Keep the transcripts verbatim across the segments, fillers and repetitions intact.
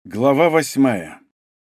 Глава восьмая.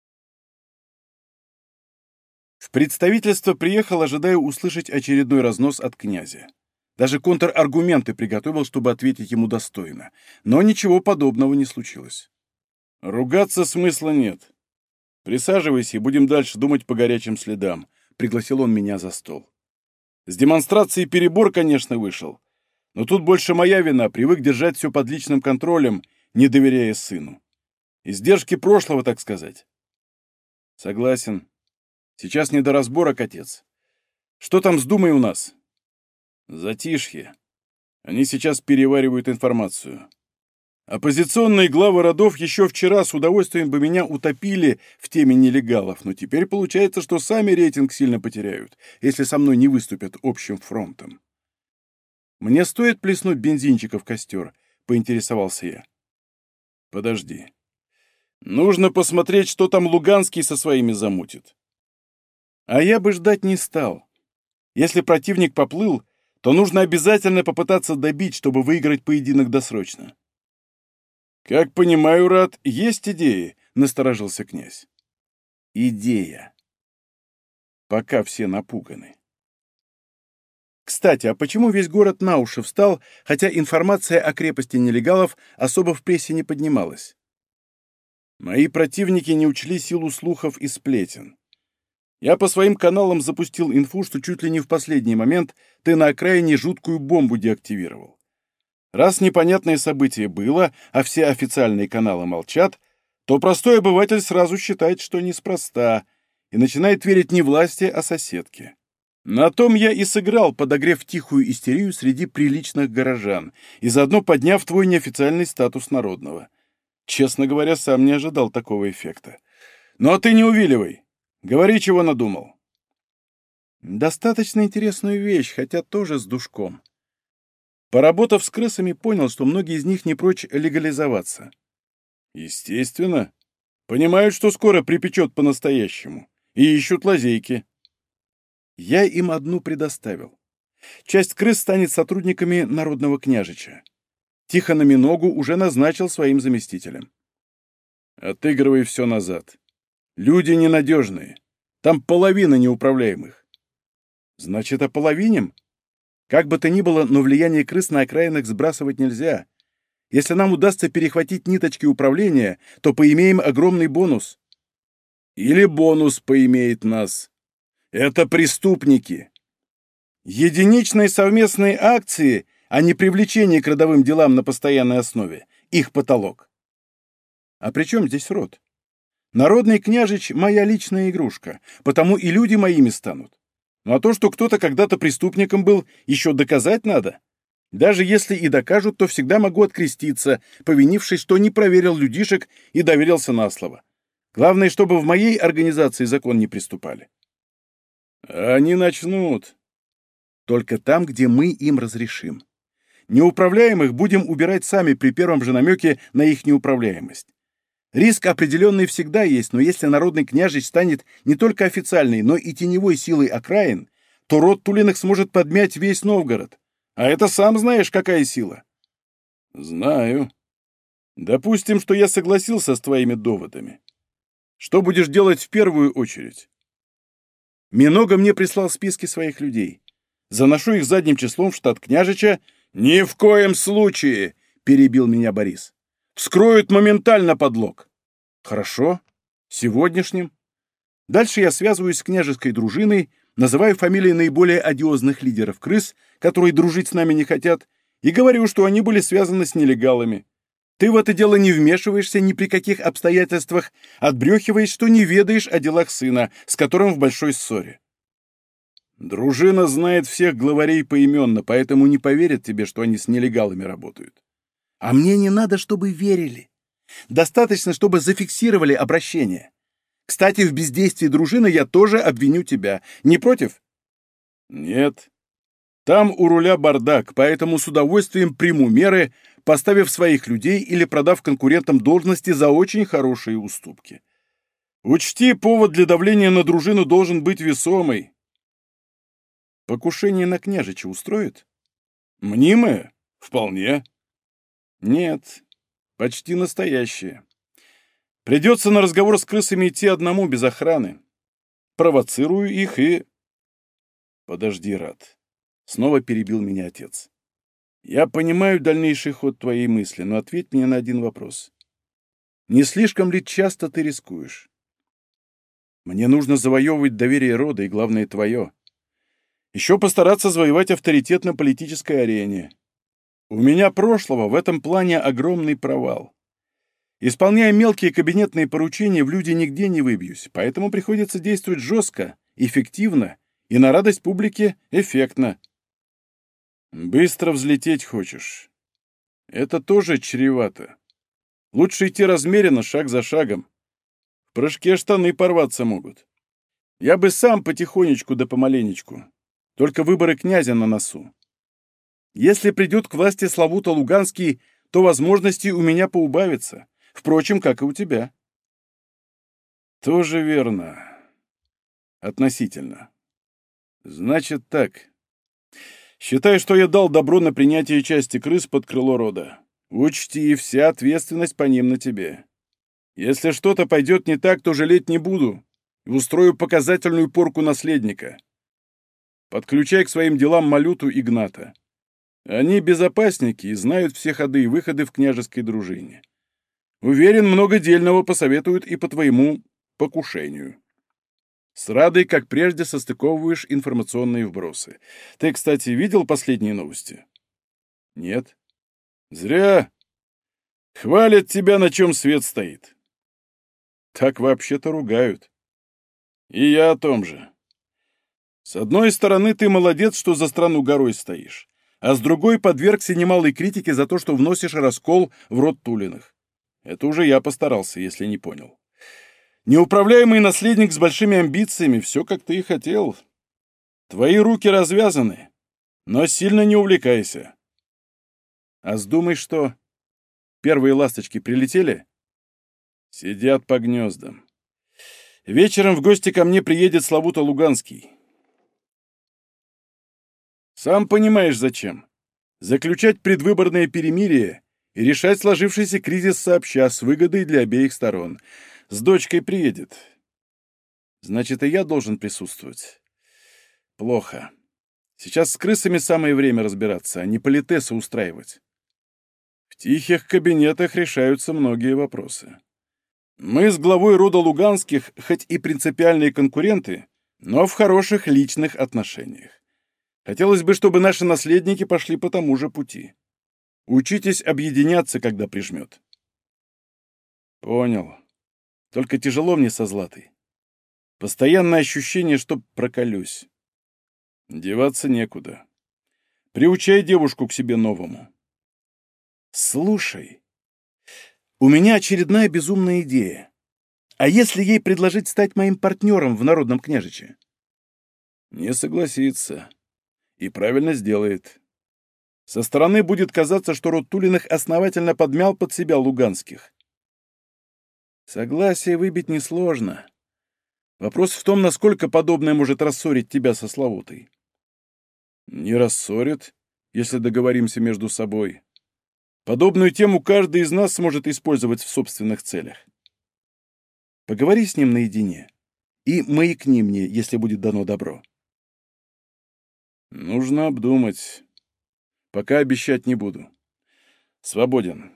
В представительство приехал, ожидая услышать очередной разнос от князя. Даже контраргументы приготовил, чтобы ответить ему достойно. Но ничего подобного не случилось. «Ругаться смысла нет. Присаживайся и будем дальше думать по горячим следам», — пригласил он меня за стол. С демонстрацией перебор, конечно, вышел. Но тут больше моя вина, привык держать все под личным контролем, не доверяя сыну. Издержки прошлого, так сказать. Согласен. Сейчас не до разборок, отец. Что там с Думой у нас? Затишье. Они сейчас переваривают информацию. Оппозиционные главы родов еще вчера с удовольствием бы меня утопили в теме нелегалов, но теперь получается, что сами рейтинг сильно потеряют, если со мной не выступят общим фронтом. Мне стоит плеснуть бензинчика в костер, поинтересовался я. Подожди. Нужно посмотреть, что там Луганский со своими замутит. А я бы ждать не стал. Если противник поплыл, то нужно обязательно попытаться добить, чтобы выиграть поединок досрочно. «Как понимаю, Рад, есть идеи?» — насторожился князь. «Идея. Пока все напуганы». Кстати, а почему весь город на уши встал, хотя информация о крепости нелегалов особо в прессе не поднималась? Мои противники не учли силу слухов и сплетен. Я по своим каналам запустил инфу, что чуть ли не в последний момент ты на окраине жуткую бомбу деактивировал. Раз непонятное событие было, а все официальные каналы молчат, то простой обыватель сразу считает, что неспроста, и начинает верить не власти, а соседке. На том я и сыграл, подогрев тихую истерию среди приличных горожан и заодно подняв твой неофициальный статус народного. Честно говоря, сам не ожидал такого эффекта. Ну а ты не увиливай. Говори, чего надумал. Достаточно интересную вещь, хотя тоже с душком. Поработав с крысами, понял, что многие из них не прочь легализоваться. Естественно. Понимают, что скоро припечет по-настоящему. И ищут лазейки. Я им одну предоставил. Часть крыс станет сотрудниками Народного княжича. Тихона Миногу уже назначил своим заместителем. Отыгрывай все назад. Люди ненадежные. Там половина неуправляемых. Значит, ополовиним? Как бы то ни было, но влияние крыс на окраинах сбрасывать нельзя. Если нам удастся перехватить ниточки управления, то поимеем огромный бонус. Или бонус поимеет нас. Это преступники. Единичные совместные акции, а не привлечение к родовым делам на постоянной основе. Их потолок. А при чем здесь род? Народный княжич — моя личная игрушка, потому и люди моими станут. Ну а то, что кто-то когда-то преступником был, еще доказать надо. Даже если и докажут, то всегда могу откреститься, повинившись, что не проверил людишек и доверился на слово. Главное, чтобы в моей организации закон не приступали. Они начнут. Только там, где мы им разрешим. Неуправляемых будем убирать сами при первом же намеке на их неуправляемость. Риск определенный всегда есть, но если народный княжич станет не только официальной, но и теневой силой окраин, то род Тулиных сможет подмять весь Новгород. А это сам знаешь, какая сила. Знаю. Допустим, что я согласился с твоими доводами. Что будешь делать в первую очередь? Минога мне прислал списки своих людей. Заношу их задним числом в штат княжича. «Ни в коем случае!» — перебил меня Борис. «Вскроют моментально подлог». «Хорошо. Сегодняшним». Дальше я связываюсь с княжеской дружиной, называю фамилии наиболее одиозных лидеров крыс, которые дружить с нами не хотят, и говорю, что они были связаны с нелегалами. Ты в это дело не вмешиваешься ни при каких обстоятельствах, отбрехиваешь, что не ведаешь о делах сына, с которым в большой ссоре. Дружина знает всех главарей поименно, поэтому не поверят тебе, что они с нелегалами работают. А мне не надо, чтобы верили. Достаточно, чтобы зафиксировали обращение. Кстати, в бездействии дружины я тоже обвиню тебя. Не против? Нет. Там у руля бардак, поэтому с удовольствием приму меры, поставив своих людей или продав конкурентам должности за очень хорошие уступки. Учти, повод для давления на дружину должен быть весомый. Покушение на княжича устроит? Мнимое? Вполне. Нет, почти настоящее. Придется на разговор с крысами идти одному, без охраны. Провоцирую их и... Подожди, Рад. Снова перебил меня отец. Я понимаю дальнейший ход твоей мысли, но ответь мне на один вопрос. Не слишком ли часто ты рискуешь? Мне нужно завоевывать доверие рода, и, главное, твое. Еще постараться завоевать авторитет на политической арене. У меня прошлого в этом плане огромный провал. Исполняя мелкие кабинетные поручения, в люди нигде не выбьюсь, поэтому приходится действовать жестко, эффективно и на радость публике эффектно. Быстро взлететь хочешь. Это тоже чревато. Лучше идти размеренно, шаг за шагом. В прыжке штаны порваться могут. Я бы сам потихонечку да помаленечку. Только выборы князя на носу. Если придет к власти Славута Луганский, то возможностей у меня поубавится. Впрочем, как и у тебя. Тоже верно. Относительно. Значит так. Считай, что я дал добро на принятие части крыс под крыло рода. Учти, вся ответственность по ним на тебе. Если что-то пойдет не так, то жалеть не буду и устрою показательную порку наследника. Подключай к своим делам Малюту и Гната. Они безопасники и знают все ходы и выходы в княжеской дружине. Уверен, много дельного посоветуют и по твоему покушению. С Радой, как прежде, состыковываешь информационные вбросы. Ты, кстати, видел последние новости? Нет. Зря. Хвалят тебя, на чем свет стоит. Так вообще-то ругают. И я о том же. С одной стороны, ты молодец, что за страну горой стоишь, а с другой подвергся немалой критике за то, что вносишь раскол в род Тулиных. Это уже я постарался, если не понял. Неуправляемый наследник с большими амбициями, все как ты и хотел. Твои руки развязаны, но сильно не увлекайся. А сдумай, что первые ласточки прилетели? Сидят по гнездам. Вечером в гости ко мне приедет Славута Луганский. Сам понимаешь, зачем. Заключать предвыборное перемирие и решать сложившийся кризис сообща, с выгодой для обеих сторон. С дочкой приедет. Значит, и я должен присутствовать. Плохо. Сейчас с крысами самое время разбираться, а не политесы устраивать. В тихих кабинетах решаются многие вопросы. Мы с главой рода Луганских хоть и принципиальные конкуренты, но в хороших личных отношениях. Хотелось бы, чтобы наши наследники пошли по тому же пути. Учитесь объединяться, когда прижмет. Понял. Только тяжело мне со Златой. Постоянное ощущение, что проколюсь. Деваться некуда. Приучай девушку к себе новому. Слушай, у меня очередная безумная идея. А если ей предложить стать моим партнером в Народном княжиче? Не согласится. И правильно сделает. Со стороны будет казаться, что род Тулиных основательно подмял под себя Луганских. Согласие выбить несложно. Вопрос в том, насколько подобное может рассорить тебя со Славутой. Не рассорит, если договоримся между собой. Подобную тему каждый из нас сможет использовать в собственных целях. Поговори с ним наедине и маякни мне, если будет дано добро. Нужно обдумать. Пока обещать не буду. Свободен.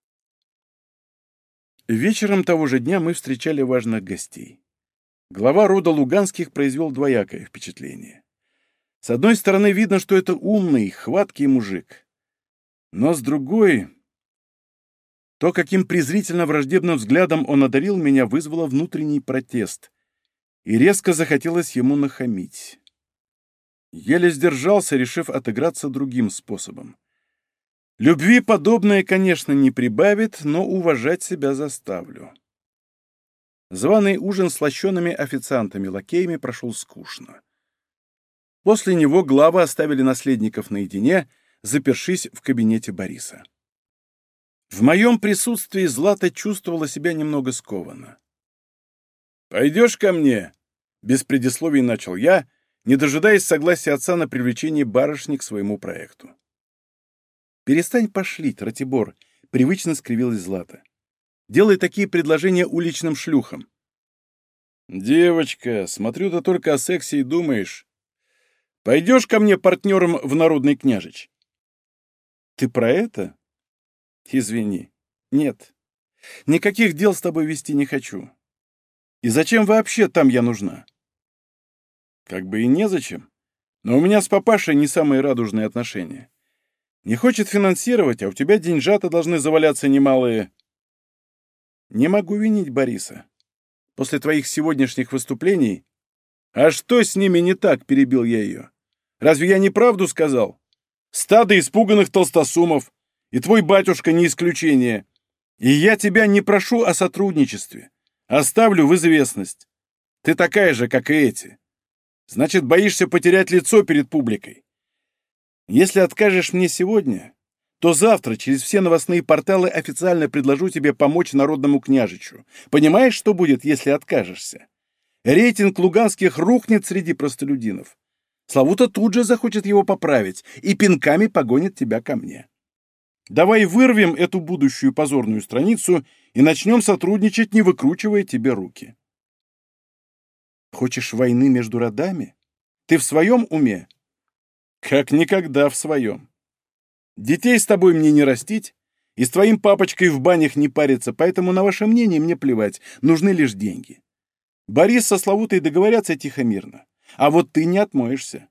Вечером того же дня мы встречали важных гостей. Глава рода Луганских произвел двоякое впечатление. С одной стороны, видно, что это умный, хваткий мужик. Но с другой... То, каким презрительно-враждебным взглядом он одарил меня, вызвало внутренний протест. И резко захотелось ему нахамить. Еле сдержался, решив отыграться другим способом. Любви подобное, конечно, не прибавит, но уважать себя заставлю. Званый ужин с лощеными официантами-лакеями прошел скучно. После него главы оставили наследников наедине, запершись в кабинете Бориса. В моем присутствии Злата чувствовала себя немного скованно. «Пойдешь ко мне?» — без предисловий начал я, не дожидаясь согласия отца на привлечение барышни к своему проекту. «Перестань пошлить, Ратибор», — привычно скривилась Злата. делай такие предложения уличным шлюхам. Девочка, смотрю, ты только о сексе и думаешь. Пойдешь ко мне партнером в Народный княжич? Ты про это? Извини. Нет. Никаких дел с тобой вести не хочу. И зачем вообще там я нужна? Как бы и незачем. Но у меня с папашей не самые радужные отношения. Не хочет финансировать, а у тебя деньжата должны заваляться немалые. Не могу винить Бориса. После твоих сегодняшних выступлений... А что с ними не так, перебил я ее. Разве я неправду сказал? Стадо испуганных толстосумов. И твой батюшка не исключение. И я тебя не прошу о сотрудничестве. Оставлю в известность. Ты такая же, как и эти. Значит, боишься потерять лицо перед публикой. Если откажешь мне сегодня, то завтра через все новостные порталы официально предложу тебе помочь Народному княжичу. Понимаешь, что будет, если откажешься? Рейтинг луганских рухнет среди простолюдинов. Славута тут же захочет его поправить и пинками погонит тебя ко мне. Давай вырвем эту будущую позорную страницу и начнем сотрудничать, не выкручивая тебе руки. Хочешь войны между родами? Ты в своем уме? Как никогда в своем. Детей с тобой мне не растить, и с твоим папочкой в банях не париться, поэтому на ваше мнение мне плевать, нужны лишь деньги. Борис со Славутой договорятся тихо-мирно, а вот ты не отмоешься.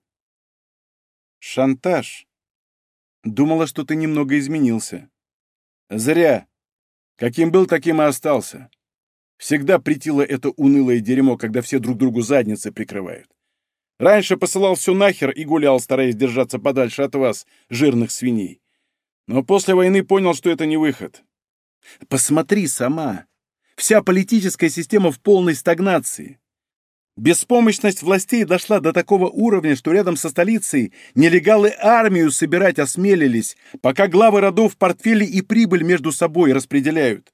Шантаж. Думала, что ты немного изменился. Зря. Каким был, таким и остался. Всегда претило это унылое дерьмо, когда все друг другу задницы прикрывают. Раньше посылал все нахер и гулял, стараясь держаться подальше от вас, жирных свиней. Но после войны понял, что это не выход. Посмотри сама. Вся политическая система в полной стагнации. Беспомощность властей дошла до такого уровня, что рядом со столицей нелегалы армию собирать осмелились, пока главы родов портфели и прибыль между собой распределяют.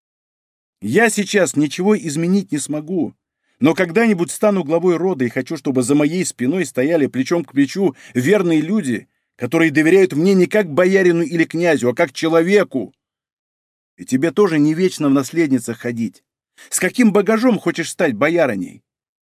Я сейчас ничего изменить не смогу, но когда-нибудь стану главой рода и хочу, чтобы за моей спиной стояли плечом к плечу верные люди, которые доверяют мне не как боярину или князю, а как человеку. И тебе тоже не вечно в наследницах ходить. С каким багажом хочешь стать боярыней?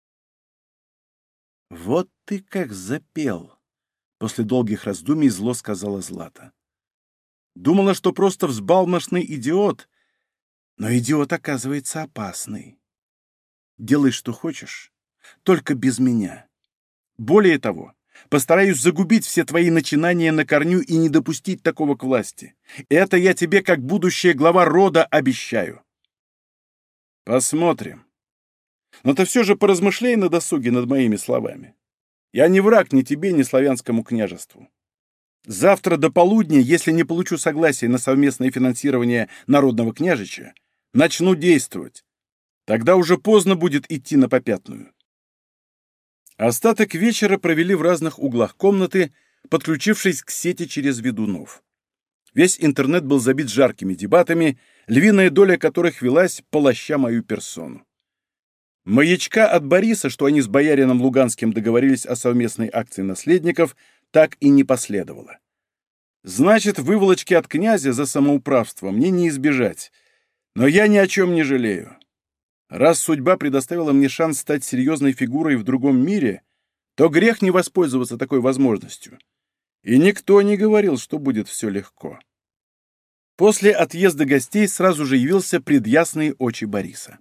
Вот ты как запел, после долгих раздумий зло сказала Злата. Думала, что просто взбалмошный идиот, но идиот оказывается опасный. Делай, что хочешь, только без меня. Более того, постараюсь загубить все твои начинания на корню и не допустить такого к власти. Это я тебе, как будущая глава рода, обещаю. Посмотрим. Но ты все же поразмышляй на досуге над моими словами. Я не враг ни тебе, ни славянскому княжеству. Завтра до полудня, если не получу согласия на совместное финансирование Народного княжича, начну действовать. Тогда уже поздно будет идти на попятную. Остаток вечера провели в разных углах комнаты, подключившись к сети через ведунов. Весь интернет был забит жаркими дебатами, львиная доля которых велась, полоща мою персону. Маячка от Бориса, что они с боярином Луганским договорились о совместной акции наследников, так и не последовало. Значит, выволочки от князя за самоуправство мне не избежать, но я ни о чем не жалею. Раз судьба предоставила мне шанс стать серьезной фигурой в другом мире, то грех не воспользоваться такой возможностью. И никто не говорил, что будет все легко. После отъезда гостей сразу же явился пред ясные очи Бориса.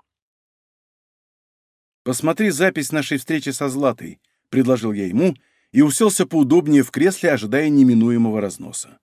«Посмотри запись нашей встречи со Златой», — предложил я ему, и уселся поудобнее в кресле, ожидая неминуемого разноса.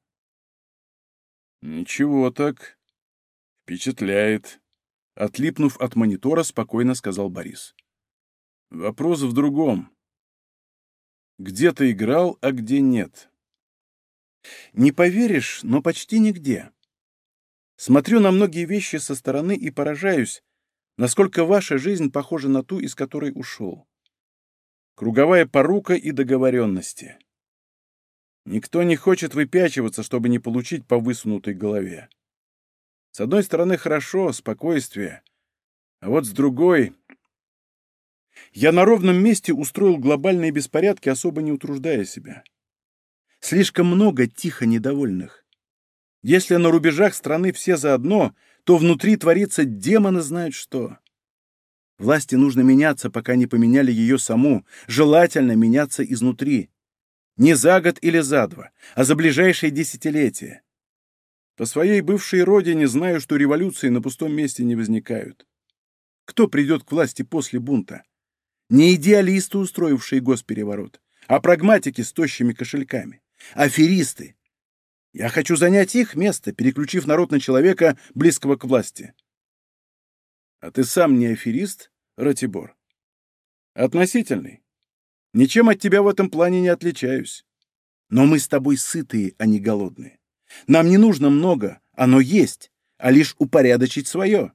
«Ничего так. Впечатляет», — отлипнув от монитора, спокойно сказал Борис. «Вопрос в другом. Где ты играл, а где нет?» «Не поверишь, но почти нигде. Смотрю на многие вещи со стороны и поражаюсь, насколько ваша жизнь похожа на ту, из которой ушел. Круговая порука и договоренности. Никто не хочет выпячиваться, чтобы не получить по высунутой голове. С одной стороны, хорошо, спокойствие, а вот с другой... Я на ровном месте устроил глобальные беспорядки, особо не утруждая себя. Слишком много тихо недовольных. Если на рубежах страны все заодно, то внутри творится демоны знают что. Власти нужно меняться, пока не поменяли ее саму, желательно меняться изнутри. Не за год или за два, а за ближайшие десятилетия. По своей бывшей родине знаю, что революции на пустом месте не возникают. Кто придет к власти после бунта? Не идеалисты, устроившие госпереворот, а прагматики с тощими кошельками, аферисты. Я хочу занять их место, переключив народ на человека, близкого к власти. А ты сам не аферист, Ратибор? Относительный. Ничем от тебя в этом плане не отличаюсь. Но мы с тобой сытые, а не голодные. Нам не нужно много, оно есть, а лишь упорядочить свое.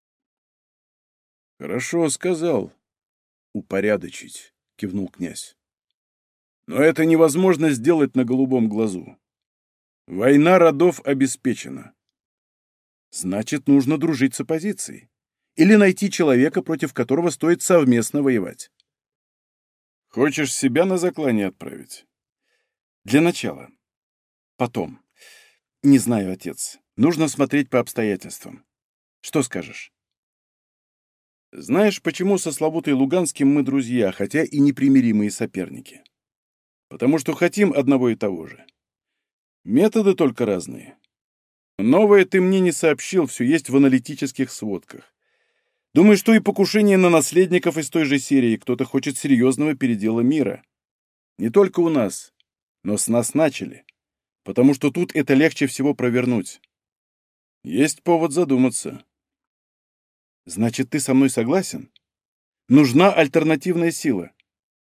Хорошо сказал. Упорядочить, кивнул князь. Но это невозможно сделать на голубом глазу. Война родов обеспечена. Значит, нужно дружить с оппозицией. Или найти человека, против которого стоит совместно воевать. Хочешь себя на заклание отправить? Для начала. Потом. Не знаю, отец. Нужно смотреть по обстоятельствам. Что скажешь? Знаешь, почему со Славутой Луганским мы друзья, хотя и непримиримые соперники? Потому что хотим одного и того же. Методы только разные. Новое ты мне не сообщил, все есть в аналитических сводках. Думаю, что и покушение на наследников из той же серии кто-то хочет серьезного передела мира. Не только у нас, но с нас начали. Потому что тут это легче всего провернуть. Есть повод задуматься. Значит, ты со мной согласен? Нужна альтернативная сила.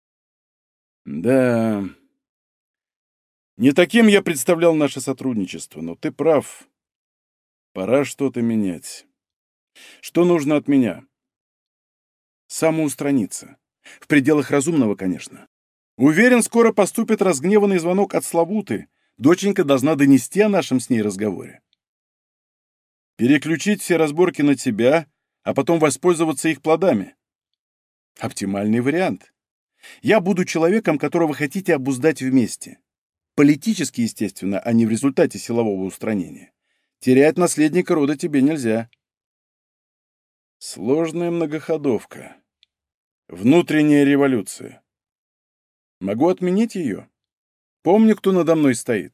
Да. Не таким я представлял наше сотрудничество, но ты прав. Пора что-то менять. Что нужно от меня? Самоустраниться. В пределах разумного, конечно. Уверен, скоро поступит разгневанный звонок от Славуты. Доченька должна донести о нашем с ней разговоре. Переключить все разборки на тебя, а потом воспользоваться их плодами. Оптимальный вариант. Я буду человеком, которого хотите обуздать вместе. Политически, естественно, а не в результате силового устранения. Терять наследника рода тебе нельзя. Сложная многоходовка. Внутренняя революция. Могу отменить ее? Помню, кто надо мной стоит.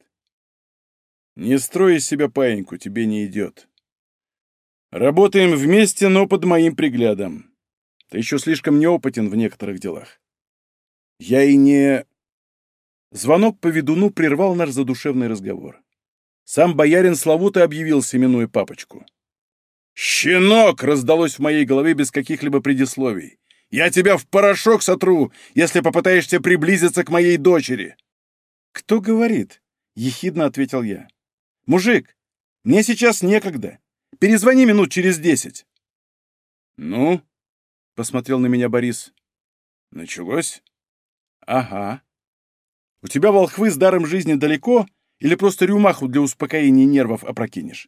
Не строй из себя паиньку, тебе не идет. Работаем вместе, но под моим приглядом. Ты еще слишком неопытен в некоторых делах. Я и не... Звонок по ведуну прервал наш задушевный разговор. Сам боярин Славута объявился, минуя папочку. «Щенок!» — раздалось в моей голове без каких-либо предисловий. «Я тебя в порошок сотру, если попытаешься приблизиться к моей дочери!» «Кто говорит?» — ехидно ответил я. «Мужик, мне сейчас некогда. Перезвони минут через десять». «Ну?» — посмотрел на меня Борис. «Началось?» «Ага. У тебя волхвы с даром жизни далеко или просто рюмаху для успокоения нервов опрокинешь?»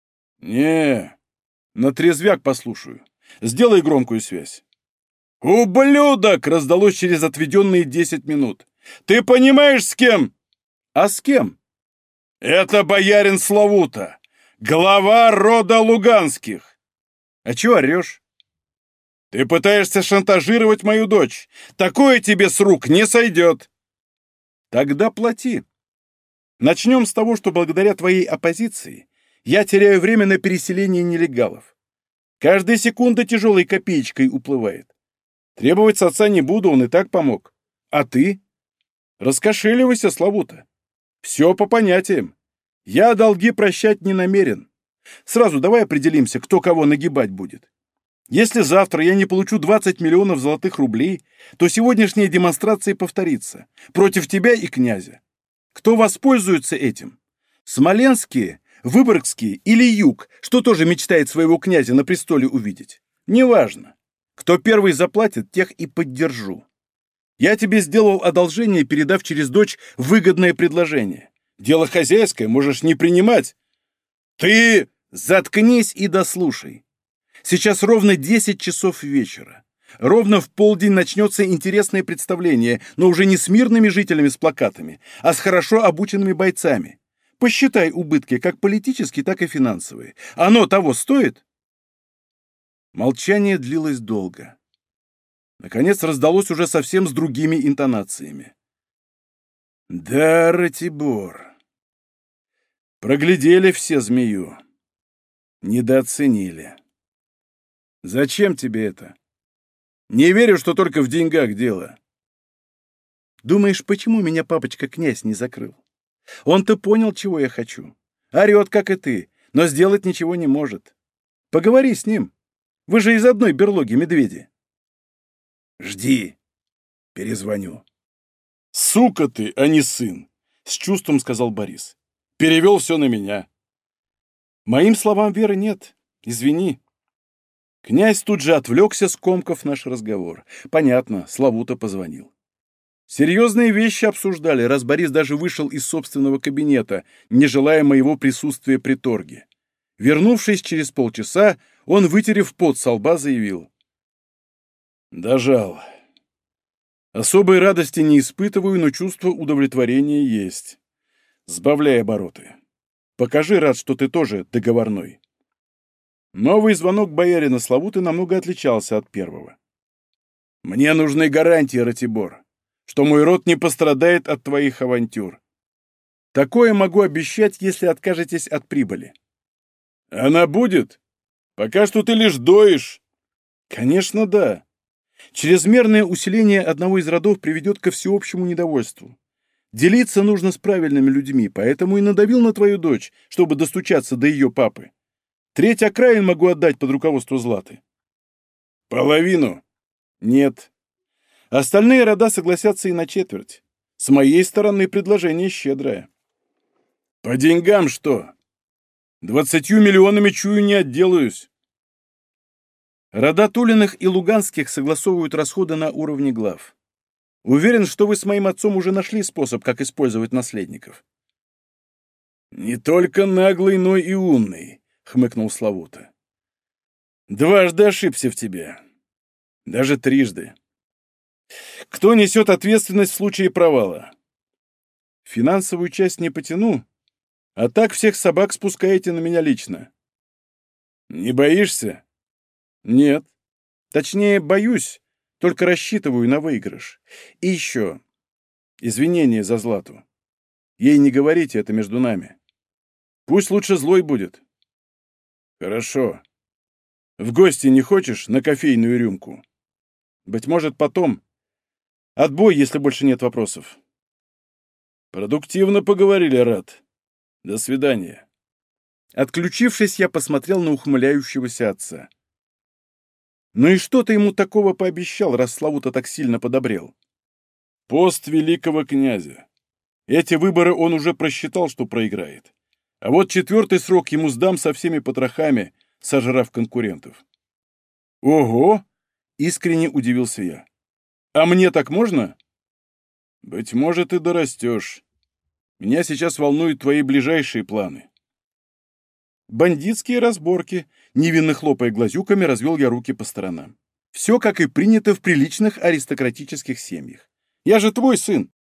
«Не, на трезвяк послушаю. Сделай громкую связь». «Ублюдок!» — раздалось через отведенные десять минут. «Ты понимаешь, с кем?» «А с кем?» «Это боярин Славута, глава рода Луганских». «А чего орешь?» «Ты пытаешься шантажировать мою дочь. Такое тебе с рук не сойдет». «Тогда плати. Начнем с того, что благодаря твоей оппозиции я теряю время на переселение нелегалов. Каждая секунда тяжелой копеечкой уплывает. Требовать с отца не буду, он и так помог. А ты? Раскошеливайся, Славута. Все по понятиям. Я долги прощать не намерен. Сразу давай определимся, кто кого нагибать будет. Если завтра я не получу двадцать миллионов золотых рублей, то сегодняшняя демонстрация повторится. Против тебя и князя. Кто воспользуется этим? Смоленские, Выборгские или Юг, что тоже мечтает своего князя на престоле увидеть? Неважно. Кто первый заплатит, тех и поддержу. Я тебе сделал одолжение, передав через дочь выгодное предложение. Дело хозяйское, можешь не принимать. Ты заткнись и дослушай. Сейчас ровно десять часов вечера. Ровно в полдень начнется интересное представление, но уже не с мирными жителями с плакатами, а с хорошо обученными бойцами. Посчитай убытки как политические, так и финансовые. Оно того стоит?» Молчание длилось долго. Наконец раздалось уже совсем с другими интонациями. «Да, Ратибор. Проглядели все змею. Недооценили. Зачем тебе это? Не верю, что только в деньгах дело. Думаешь, почему меня папочка-князь не закрыл? Он-то понял, чего я хочу. Орет, как и ты, но сделать ничего не может. Поговори с ним. Вы же из одной берлоги, медведи. Жди. Перезвоню. Сука ты, а не сын, с чувством сказал Борис. Перевел все на меня. Моим словам веры нет. Извини. Князь тут же отвлекся, скомкав наш разговор. Понятно, Славута позвонил. Серьезные вещи обсуждали, раз Борис даже вышел из собственного кабинета, не желая моего присутствия при торге. Вернувшись через полчаса, он, вытерев пот со лба, заявил. «Дожал. Особой радости не испытываю, но чувство удовлетворения есть. Сбавляй обороты. Покажи, Рад, что ты тоже договорной». Новый звонок боярина Славуты намного отличался от первого. «Мне нужны гарантии, Ратибор, что мой род не пострадает от твоих авантюр. Такое могу обещать, если откажетесь от прибыли». «Она будет? Пока что ты лишь доишь». «Конечно, да. Чрезмерное усиление одного из родов приведет ко всеобщему недовольству. Делиться нужно с правильными людьми, поэтому и надавил на твою дочь, чтобы достучаться до ее папы. Треть окраин могу отдать под руководство Златы». «Половину?» «Нет. Остальные рода согласятся и на четверть. С моей стороны предложение щедрое». «По деньгам что? Двадцатью миллионами чую не отделаюсь». Рода Тулиных и Луганских согласовывают расходы на уровне глав. Уверен, что вы с моим отцом уже нашли способ, как использовать наследников. «Не только наглый, но и умный», — хмыкнул Славута. «Дважды ошибся в тебе. Даже трижды. Кто несет ответственность в случае провала?» «Финансовую часть не потяну, а так всех собак спускаете на меня лично». «Не боишься?» «Нет. Точнее, боюсь, только рассчитываю на выигрыш. И еще. Извинения за Злату. Ей не говорите, это между нами. Пусть лучше злой будет». «Хорошо. В гости не хочешь на кофейную рюмку?» «Быть может, потом. Отбой, если больше нет вопросов». «Продуктивно поговорили, Рад. До свидания». Отключившись, я посмотрел на ухмыляющегося отца. «Ну и что ты ему такого пообещал, раз Славута так сильно подобрел?» «Пост великого князя. Эти выборы он уже просчитал, что проиграет. А вот четвертый срок ему сдам со всеми потрохами, сожрав конкурентов». «Ого!» — искренне удивился я. «А мне так можно?» «Быть может, и дорастешь. Меня сейчас волнуют твои ближайшие планы». «Бандитские разборки», — невинно хлопая глазюками, развел я руки по сторонам. «Все, как и принято в приличных аристократических семьях. Я же твой сын.